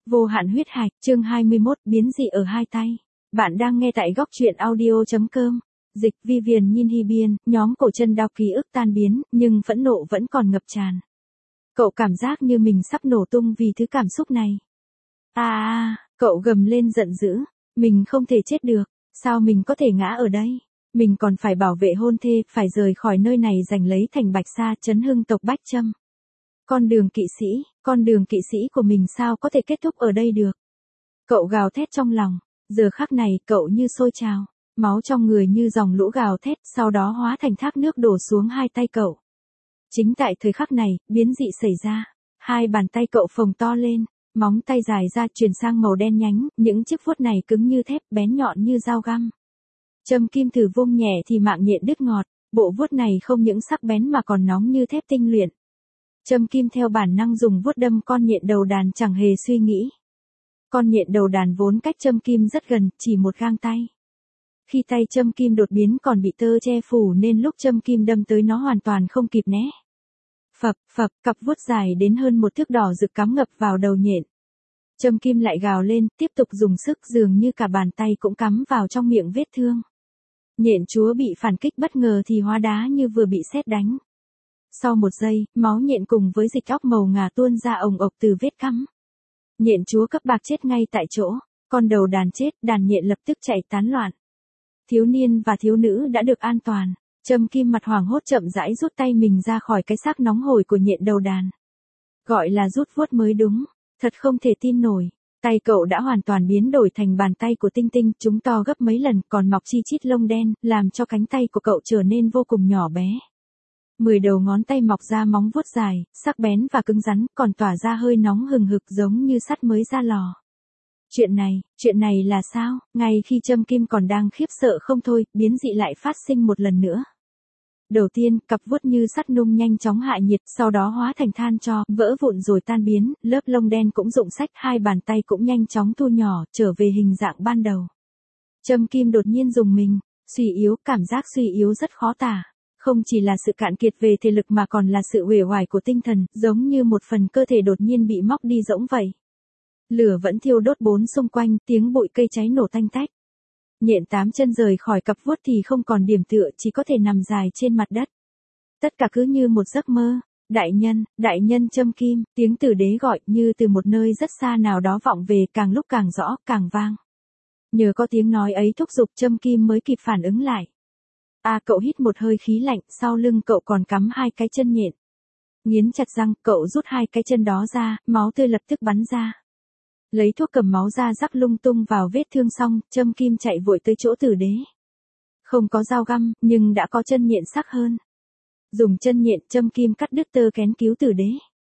Vô hạn huyết hạch, chương 21, biến dị ở hai tay. Bạn đang nghe tại góc truyện audio.com. Dịch Vivian Nhìn nhóm cổ chân đau ký ức tan biến, nhưng phẫn nộ vẫn còn ngập tràn. Cậu cảm giác như mình sắp nổ tung vì thứ cảm xúc này. Cậu gầm lên giận dữ. Mình không thể chết được, sao mình có thể ngã ở đây? Mình còn phải bảo vệ hôn thê, phải rời khỏi nơi này giành lấy thành Bạch Sa trấn hưng tộc Bách Trâm. Con đường kỵ sĩ của mình sao có thể kết thúc ở đây được? Cậu gào thét trong lòng, giờ khắc này cậu như sôi trào, máu trong người như dòng lũ gào thét, sau đó hóa thành thác nước đổ xuống hai tay cậu. Chính tại thời khắc này, biến dị xảy ra, hai bàn tay cậu phồng to lên, móng tay dài ra chuyển sang màu đen nhánh, những chiếc vuốt này cứng như thép, bén nhọn như dao găm. Châm kim thử vung nhẹ thì mạng nhện đứt ngọt, bộ vuốt này không những sắc bén mà còn nóng như thép tinh luyện. Châm kim theo bản năng dùng vuốt đâm con nhện đầu đàn chẳng hề suy nghĩ. Con nhện đầu đàn vốn cách châm kim rất gần, chỉ một gang tay. Khi tay châm kim đột biến còn bị tơ che phủ nên lúc châm kim đâm tới nó hoàn toàn không kịp né. Phập, cặp vuốt dài đến hơn một thước đỏ rực cắm ngập vào đầu nhện. Châm kim lại gào lên, tiếp tục dùng sức, dường như cả bàn tay cũng cắm vào trong miệng vết thương. Nhện chúa bị phản kích bất ngờ thì hóa đá như vừa bị sét đánh. Sau một giây, máu nhện cùng với dịch óc màu ngà tuôn ra ồng ộc từ vết cắm. Nhện chúa cấp bạc chết ngay tại chỗ, con đầu đàn chết, đàn nhện lập tức chạy tán loạn. Thiếu niên và thiếu nữ đã được an toàn, châm kim mặt hoảng hốt chậm rãi rút tay mình ra khỏi cái xác nóng hổi của nhện đầu đàn. Gọi là rút vuốt mới đúng, thật không thể tin nổi. Tay cậu đã hoàn toàn biến đổi thành bàn tay của Tinh Tinh, chúng to gấp mấy lần, còn mọc chi chít lông đen, làm cho cánh tay của cậu trở nên vô cùng nhỏ bé. 10 đầu ngón tay mọc ra móng vuốt dài, sắc bén và cứng rắn, còn tỏa ra hơi nóng hừng hực giống như sắt mới ra lò. Chuyện này là sao? Ngay khi châm kim còn đang khiếp sợ không thôi, biến dị lại phát sinh một lần nữa. Đầu tiên, cặp vuốt như sắt nung nhanh chóng hạ nhiệt, sau đó hóa thành than tro, vỡ vụn rồi tan biến, lớp lông đen cũng rụng rách, hai bàn tay cũng nhanh chóng thu nhỏ, trở về hình dạng ban đầu. Châm kim đột nhiên rùng mình, suy yếu, cảm giác suy yếu rất khó tả. Không chỉ là sự cạn kiệt về thể lực mà còn là sự uể oải của tinh thần, giống như một phần cơ thể đột nhiên bị móc đi rỗng vậy. Lửa vẫn thiêu đốt bốn xung quanh, tiếng bụi cây cháy nổ tanh tách. Nhện tám chân rời khỏi cặp vuốt thì không còn điểm tựa, chỉ có thể nằm dài trên mặt đất. Tất cả cứ như một giấc mơ. Đại nhân châm kim, tiếng tử đế gọi như từ một nơi rất xa nào đó vọng về, càng lúc càng rõ, càng vang. Nhờ có tiếng nói ấy thúc giục, châm kim mới kịp phản ứng lại. Cậu hít một hơi khí lạnh, sau lưng cậu còn cắm hai cái chân nhện. Nghiến chặt răng, cậu rút hai cái chân đó ra, máu tươi lập tức bắn ra. Lấy thuốc cầm máu ra rắc lung tung vào vết thương xong, châm kim chạy vội tới chỗ tử đế. Không có dao găm, nhưng đã có chân nhện sắc hơn. Dùng chân nhện, châm kim cắt đứt tơ kén cứu tử đế.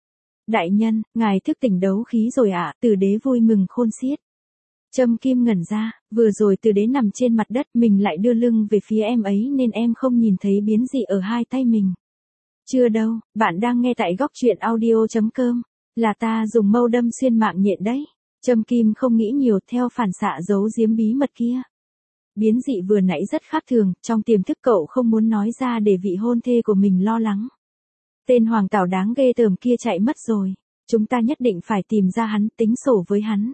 Đại nhân, ngài thức tỉnh đấu khí rồi ạ, tử đế vui mừng khôn xiết. Châm kim ngẩn ra, vừa rồi tử đế nằm trên mặt đất, mình lại đưa lưng về phía em ấy nên em không nhìn thấy biến dị ở hai tay mình. Chưa đâu, bạn đang nghe tại góc truyện audio.com, là ta dùng mâu đâm xuyên mạng nhện đấy. Châm kim không nghĩ nhiều, theo phản xạ giấu giếm bí mật kia. Biến dị vừa nãy rất khác thường, trong tiềm thức cậu không muốn nói ra để vị hôn thê của mình lo lắng. Tên hoàng tảo đáng ghê tởm kia chạy mất rồi, chúng ta nhất định phải tìm ra hắn, tính sổ với hắn.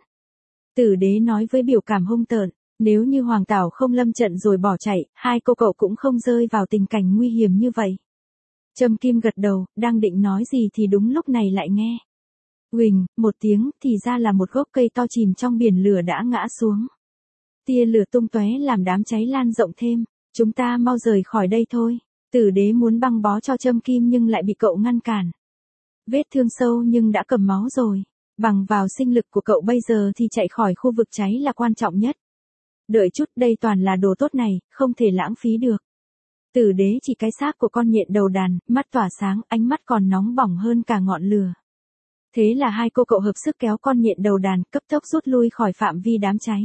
Tử đế nói với biểu cảm hung tợn, nếu như hoàng tảo không lâm trận rồi bỏ chạy, hai cô cậu cũng không rơi vào tình cảnh nguy hiểm như vậy. Châm kim gật đầu, đang định nói gì thì đúng lúc này lại nghe. Huỳnh, một tiếng, thì ra là một gốc cây to chìm trong biển lửa đã ngã xuống. Tia lửa tung tóe làm đám cháy lan rộng thêm, chúng ta mau rời khỏi đây thôi. Tử đế muốn băng bó cho châm kim nhưng lại bị cậu ngăn cản. Vết thương sâu nhưng đã cầm máu rồi. Bằng vào sinh lực của cậu bây giờ thì chạy khỏi khu vực cháy là quan trọng nhất. Đợi chút, đây toàn là đồ tốt này, không thể lãng phí được. Tử đế chỉ cái xác của con nhện đầu đàn, mắt tỏa sáng, ánh mắt còn nóng bỏng hơn cả ngọn lửa. Thế là hai cô cậu hợp sức kéo con nhện đầu đàn, cấp tốc rút lui khỏi phạm vi đám cháy.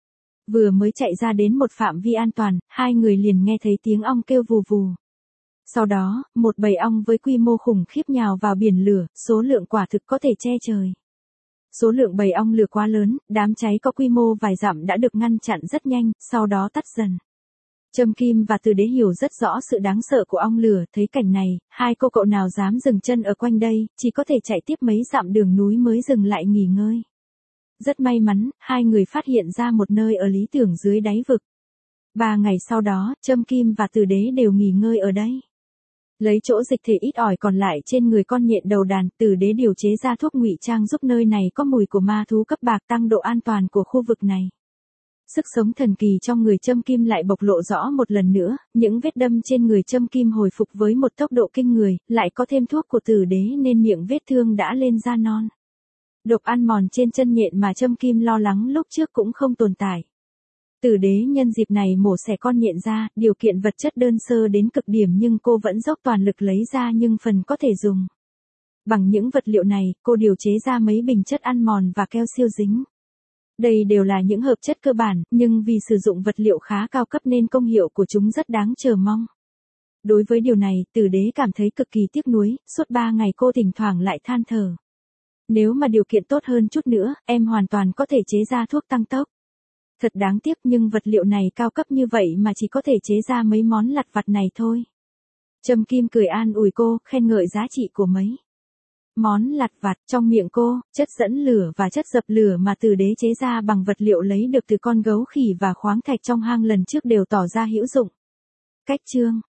Vừa mới chạy ra đến một phạm vi an toàn, hai người liền nghe thấy tiếng ong kêu vù vù. Sau đó, một bầy ong với quy mô khủng khiếp nhào vào biển lửa, số lượng quả thực có thể che trời. Số lượng bầy ong lửa quá lớn, đám cháy có quy mô vài dặm đã được ngăn chặn rất nhanh, sau đó tắt dần. Châm kim và tử đế hiểu rất rõ sự đáng sợ của ong lửa, thấy cảnh này, hai cô cậu nào dám dừng chân ở quanh đây, chỉ có thể chạy tiếp mấy dặm đường núi mới dừng lại nghỉ ngơi. Rất may mắn, hai người phát hiện ra một nơi ở lý tưởng dưới đáy vực. 3 ngày sau đó, Trâm Kim và Tử Đế đều nghỉ ngơi ở đây. Lấy chỗ dịch thể ít ỏi còn lại trên người con nhện đầu đàn, Tử Đế điều chế ra thuốc ngụy trang giúp nơi này có mùi của ma thú cấp bạc tăng độ an toàn của khu vực này. Sức sống thần kỳ trong người Trâm Kim lại bộc lộ rõ một lần nữa, những vết đâm trên người Trâm Kim hồi phục với một tốc độ kinh người, lại có thêm thuốc của Tử Đế nên miệng vết thương đã lên da non. Độc ăn mòn trên chân nhện mà Trâm Kim lo lắng lúc trước cũng không tồn tại. Tử Đế nhân dịp này mổ xẻ con nhện ra, điều kiện vật chất đơn sơ đến cực điểm nhưng cô vẫn dốc toàn lực lấy ra nhưng phần có thể dùng. Bằng những vật liệu này, cô điều chế ra mấy bình chất ăn mòn và keo siêu dính. Đây đều là những hợp chất cơ bản, nhưng vì sử dụng vật liệu khá cao cấp nên công hiệu của chúng rất đáng chờ mong. Đối với điều này, Tử Đế cảm thấy cực kỳ tiếc nuối, suốt 3 ngày cô thỉnh thoảng lại than thở. Nếu mà điều kiện tốt hơn chút nữa, em hoàn toàn có thể chế ra thuốc tăng tốc. Thật đáng tiếc nhưng vật liệu này cao cấp như vậy mà chỉ có thể chế ra mấy món lặt vặt này thôi. Trâm Kim cười an ủi cô, khen ngợi giá trị của mấy món lặt vặt. Trong miệng cô, chất dẫn lửa và chất dập lửa mà Tử Đế chế ra bằng vật liệu lấy được từ con gấu khỉ và khoáng thạch trong hang lần trước đều tỏ ra hữu dụng. Cách chương